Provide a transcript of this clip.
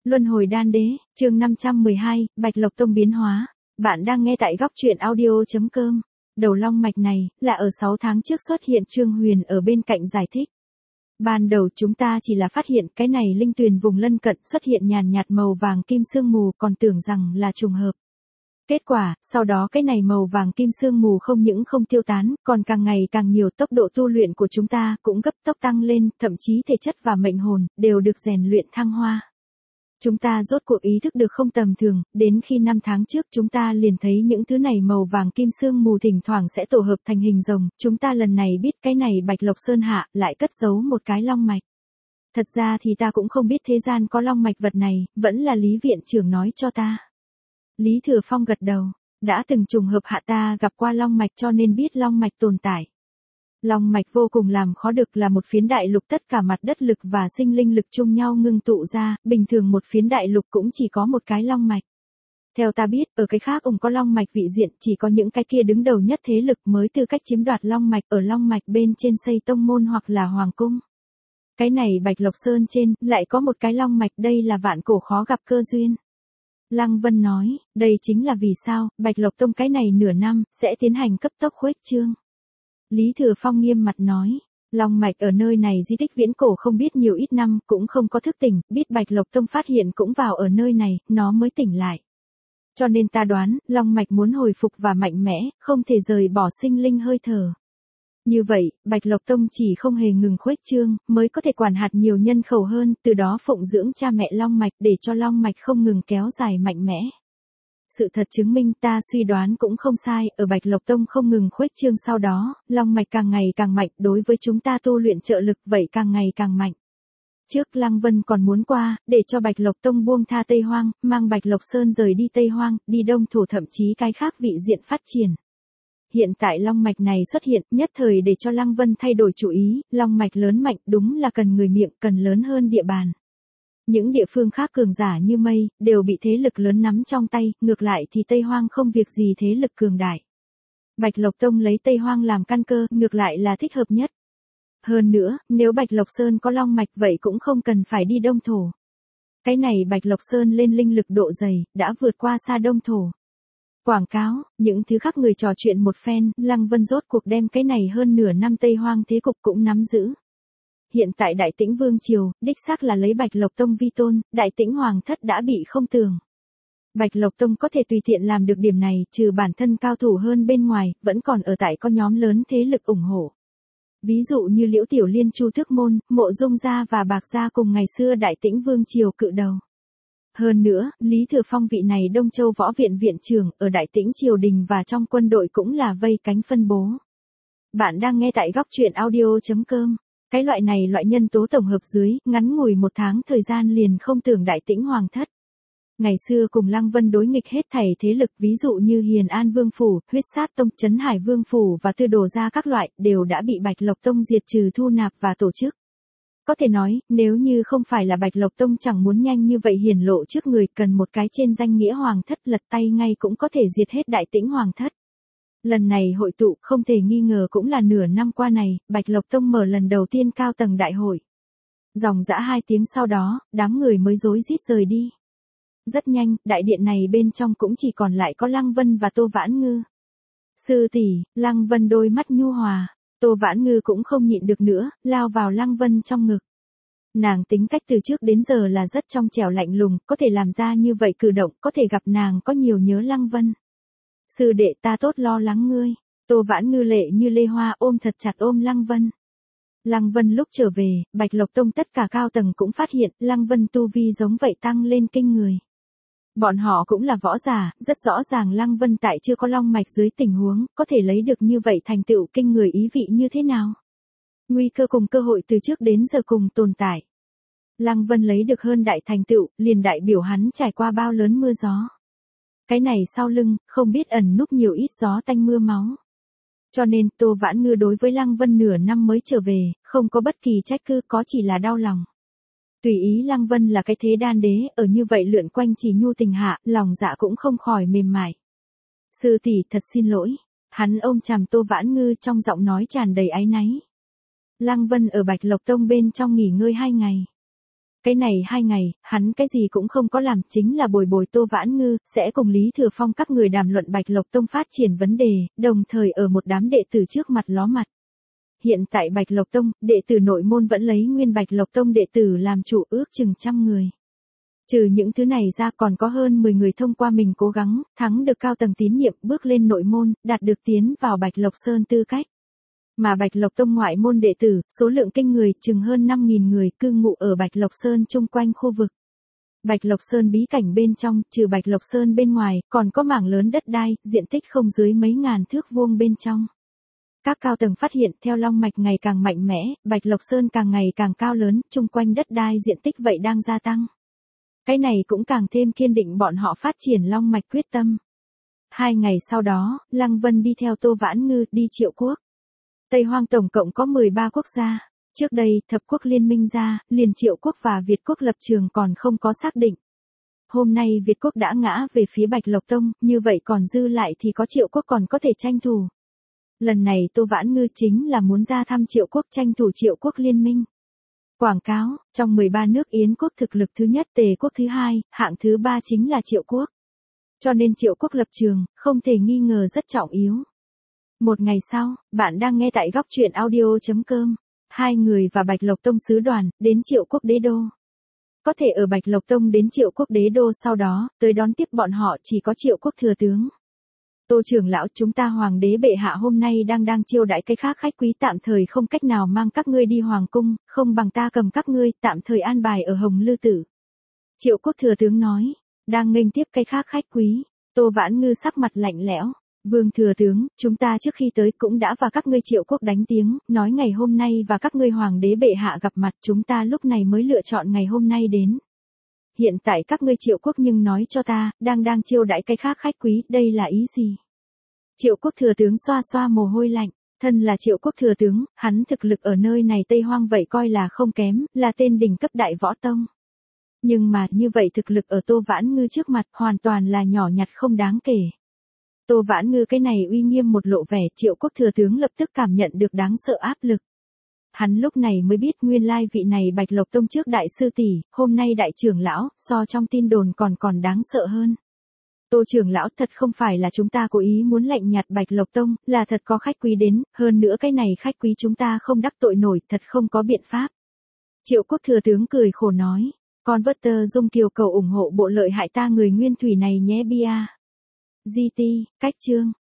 Luân hồi đan đế, chương 512, Bạch Lộc Tông biến hóa. Bạn đang nghe tại góc truyện audio.com. Đầu long mạch này, là ở 6 tháng trước xuất hiện. Trương Huyền ở bên cạnh giải thích. Ban đầu chúng ta chỉ là phát hiện cái này linh tuyền vùng lân cận xuất hiện nhàn nhạt màu vàng kim sương mù, còn tưởng rằng là trùng hợp. Kết quả, sau đó cái này màu vàng kim sương mù không những không tiêu tán, còn càng ngày càng nhiều. Tốc độ tu luyện của chúng ta cũng gấp tốc tăng lên, thậm chí thể chất và mệnh hồn đều được rèn luyện thăng hoa. Chúng ta rốt cuộc ý thức được không tầm thường, đến khi 5 tháng trước chúng ta liền thấy những thứ này màu vàng kim sương mù thỉnh thoảng sẽ tổ hợp thành hình rồng. Chúng ta lần này biết cái này Bạch Lộc Sơn hạ lại cất giấu một cái long mạch. Thật ra thì ta cũng không biết thế gian có long mạch vật này, vẫn là Lý viện trưởng nói cho ta. Lý Thừa Phong gật đầu, đã từng trùng hợp hạ ta gặp qua long mạch cho nên biết long mạch tồn tại. Long mạch vô cùng làm khó được, là một phiến đại lục tất cả mặt đất lực và sinh linh lực chung nhau ngưng tụ ra, bình thường một phiến đại lục cũng chỉ có một cái long mạch. Theo ta biết, ở cái khác có long mạch vị diện, chỉ có những cái kia đứng đầu nhất thế lực mới tư cách chiếm đoạt long mạch, ở long mạch bên trên xây tông môn hoặc là hoàng cung. Cái này Bạch Lộc Sơn trên, lại có một cái long mạch, đây là vạn cổ khó gặp cơ duyên. Lăng Vân nói, đây chính là vì sao, Bạch Lộc Tông cái này nửa năm, sẽ tiến hành cấp tốc khuếch trương. Lý Thừa Phong nghiêm mặt nói, long mạch ở nơi này di tích viễn cổ không biết nhiều ít năm, cũng không có thức tỉnh, biết Bạch Lộc Tông phát hiện cũng vào ở nơi này, nó mới tỉnh lại. Cho nên ta đoán, long mạch muốn hồi phục và mạnh mẽ, không thể rời bỏ sinh linh hơi thở. Như vậy, Bạch Lộc Tông chỉ không hề ngừng khuếch trương, mới có thể quản hạt nhiều nhân khẩu hơn, từ đó phụng dưỡng cha mẹ long mạch để cho long mạch không ngừng kéo dài mạnh mẽ. Sự thật chứng minh ta suy đoán cũng không sai, ở Bạch Lộc Tông không ngừng khuếch trương sau đó, long mạch càng ngày càng mạnh, đối với chúng ta tu luyện trợ lực vậy càng ngày càng mạnh. Trước Lăng Vân còn muốn qua, để cho Bạch Lộc Tông buông tha Tây Hoang, mang Bạch Lộc Sơn rời đi Tây Hoang, đi Đông Thổ thậm chí cái khác vị diện phát triển. Hiện tại long mạch này xuất hiện, nhất thời để cho Lăng Vân thay đổi chủ ý, long mạch lớn mạnh đúng là cần người miệng, cần lớn hơn địa bàn. Những địa phương khác cường giả như mây, đều bị thế lực lớn nắm trong tay, ngược lại thì Tây Hoang không việc gì thế lực cường đại. Bạch Lộc Tông lấy Tây Hoang làm căn cơ, ngược lại là thích hợp nhất. Hơn nữa, nếu Bạch Lộc Sơn có long mạch vậy cũng không cần phải đi Đông Thổ. Cái này Bạch Lộc Sơn lên linh lực độ dày, đã vượt qua xa Đông Thổ. Quảng cáo, những thứ khác người trò chuyện một phen, Lăng Vân rốt cuộc đem cái này hơn nửa năm Tây Hoang thế cục cũng nắm giữ. Hiện tại Đại Tĩnh Vương Triều, đích xác là lấy Bạch Lộc Tông vi tôn, Đại Tĩnh Hoàng thất đã bị không tường. Bạch Lộc Tông có thể tùy tiện làm được điểm này, trừ bản thân cao thủ hơn bên ngoài, vẫn còn ở tại có nhóm lớn thế lực ủng hộ. Ví dụ như Liễu Tiểu Liên, Chu Thức Môn, Mộ Dung gia và Bạc gia cùng ngày xưa Đại Tĩnh Vương Triều cự đầu. Hơn nữa, Lý Thừa Phong vị này Đông Châu Võ Viện viện trưởng, ở Đại Tĩnh triều đình và trong quân đội cũng là vây cánh phân bố. Bạn đang nghe tại góc truyện audio.com. Cái loại này loại nhân tố tổng hợp dưới, ngắn ngủi 1 tháng thời gian liền không tưởng Đại Tĩnh Hoàng thất. Ngày xưa cùng Lăng Vân đối nghịch hết thảy thế lực, ví dụ như Hiền An Vương Phủ, Huyết Sát Tông, Trấn Hải Vương Phủ và Tư Đồ gia các loại, đều đã bị Bạch Lộc Tông diệt trừ, thu nạp và tổ chức. Có thể nói, nếu như không phải là Bạch Lộc Tông chẳng muốn nhanh như vậy hiển lộ trước người, cần một cái trên danh nghĩa hoàng thất lật tay ngay cũng có thể diệt hết Đại Tĩnh Hoàng thất. Lần này hội tụ không thể nghi ngờ cũng là nửa năm qua này, Bạch Lộc Tông mở lần đầu tiên cao tầng đại hội. Dòng dã 2 tiếng sau đó, đám người mới rối rít rời đi. Rất nhanh, đại điện này bên trong cũng chỉ còn lại có Lăng Vân và Tô Vãn Ngư. Sư tỷ, Lăng Vân đôi mắt nhu hòa, Tô Vãn Ngư cũng không nhịn được nữa, lao vào Lăng Vân trong ngực. Nàng tính cách từ trước đến giờ là rất trong trẻo lạnh lùng, có thể làm ra như vậy cử động, có thể gặp nàng có nhiều nhớ Lăng Vân. Sư đệ ta tốt lo lắng ngươi. Tô Vãn Ngư lệ như lê hoa ôm thật chặt ôm Lăng Vân. Lăng Vân lúc trở về, Bạch Lộc Tông tất cả cao tầng cũng phát hiện, Lăng Vân tu vi giống vậy tăng lên kinh người. Bọn họ cũng là võ giả, rất rõ ràng Lăng Vân tại chưa có long mạch dưới tình huống, có thể lấy được như vậy thành tựu kinh người ý vị như thế nào. Nguy cơ cùng cơ hội từ trước đến giờ cùng tồn tại. Lăng Vân lấy được hơn đại thành tựu, liền đại biểu hắn trải qua bao lớn mưa gió. Cái này sau lưng, không biết ẩn núp nhiều ít gió tanh mưa máu. Cho nên, Tô Vãn Ngư đối với Lăng Vân nửa năm mới trở về, không có bất kỳ trách cứ, có chỉ là đau lòng. Tùy ý Lăng Vân là cái thế đan đế, ở như vậy lượn quanh chỉ nhu tình hạ, lòng dạ cũng không khỏi mềm mại. Sư tỷ thật xin lỗi. Hắn ôm chằm Tô Vãn Ngư trong giọng nói tràn đầy áy náy. Lăng Vân ở Bạch Lộc Tông bên trong nghỉ ngơi 2 ngày. Cái này 2 ngày, hắn cái gì cũng không có làm, chính là bồi bồi Tô Vãn Ngư, sẽ cùng Lý Thừa Phong các người đàm luận Bạch Lộc Tông phát triển vấn đề, đồng thời ở một đám đệ tử trước mặt ló mặt. Hiện tại Bạch Lộc Tông, đệ tử nội môn vẫn lấy nguyên Bạch Lộc Tông đệ tử làm chủ, ước chừng 100 người. Trừ những thứ này ra còn có hơn 10 người thông qua mình cố gắng, thắng được cao tầng tín nhiệm, bước lên nội môn, đạt được tiến vào Bạch Lộc Sơn tư cách. Mà Bạch Lộc Tông ngoại môn đệ tử, số lượng kinh người, chừng hơn 5.000 người cư ngụ ở Bạch Lộc Sơn chung quanh khu vực. Bạch Lộc Sơn bí cảnh bên trong, trừ Bạch Lộc Sơn bên ngoài, còn có mảng lớn đất đai, diện tích không dưới mấy ngàn thước vuông bên trong. Các cao tầng phát hiện theo long mạch ngày càng mạnh mẽ, Bạch Lộc Sơn càng ngày càng cao lớn, chung quanh đất đai diện tích vậy đang gia tăng. Cái này cũng càng thêm kiên định bọn họ phát triển long mạch quyết tâm. 2 ngày sau đó, Lăng Vân đi theo Tô Vãn Ngư đi Triệu Quốc. Tây Hoang tổng cộng có 13 quốc gia. Trước đây, thập quốc liên minh ra, liền Triệu Quốc và Việt Quốc lập trường còn không có xác định. Hôm nay Việt Quốc đã ngã về phía Bạch Lộc Tông, như vậy còn dư lại thì có Triệu Quốc còn có thể tranh thủ. Lần này Tô Vãn Ngư chính là muốn ra thăm Triệu Quốc tranh thủ Triệu Quốc liên minh. Quảng cáo, trong 13 nước Yến quốc thực lực thứ nhất, Tề quốc thứ hai, hạng thứ 3 chính là Triệu Quốc. Cho nên Triệu Quốc lập trường, không thể nghi ngờ rất trọng yếu. Một ngày sau, bạn đang nghe tại góc truyện audio.com. 2 người và Bạch Lộc Tông sứ đoàn, đến Triệu Quốc đế đô. Có thể ở Bạch Lộc Tông đến Triệu Quốc đế đô sau đó, tới đón tiếp bọn họ chỉ có Triệu Quốc thừa tướng. Tô trưởng lão, chúng ta hoàng đế bệ hạ hôm nay đang chiêu đãi cái khác khách quý, tạm thời không cách nào mang các ngươi đi hoàng cung, không bằng ta cầm các ngươi, tạm thời an bài ở Hồng Lư Tử. Triệu Quốc thừa tướng nói, đang nghênh tiếp cái khác khách quý. Tô Vãn Ngư sắc mặt lạnh lẽo. Vương thừa tướng, chúng ta trước khi tới cũng đã và các ngươi Triệu Quốc đánh tiếng, nói ngày hôm nay và các ngươi hoàng đế bệ hạ gặp mặt, chúng ta lúc này mới lựa chọn ngày hôm nay đến. Hiện tại các ngươi Triệu Quốc nhưng nói cho ta, đang chiêu đãi cái khác khách quý, đây là ý gì? Triệu Quốc thừa tướng xoa xoa mồ hôi lạnh, thân là Triệu Quốc thừa tướng, hắn thực lực ở nơi này Tây Hoang vậy coi là không kém, là tên đỉnh cấp đại võ tông. Nhưng mà như vậy thực lực ở Tô Vãn Ngư trước mặt hoàn toàn là nhỏ nhặt không đáng kể. Tô Vãn Ngư cái này uy nghiêm một lộ vẻ, Triệu Quốc thừa tướng lập tức cảm nhận được đáng sợ áp lực. Hắn lúc này mới biết nguyên lai vị này Bạch Lộc Tông trước đại sư tỷ, hôm nay đại trưởng lão, so trong tin đồn còn đáng sợ hơn. Tô trưởng lão, thật không phải là chúng ta cố ý muốn lạnh nhạt Bạch Lộc Tông, là thật có khách quý đến, hơn nữa cái này khách quý chúng ta không đắc tội nổi, thật không có biện pháp. Triệu Quốc thừa tướng cười khổ nói, con vất tơ dung kiều cầu ủng hộ bộ lợi hại ta người nguyên thủy này nhé bia. GT, cách chương.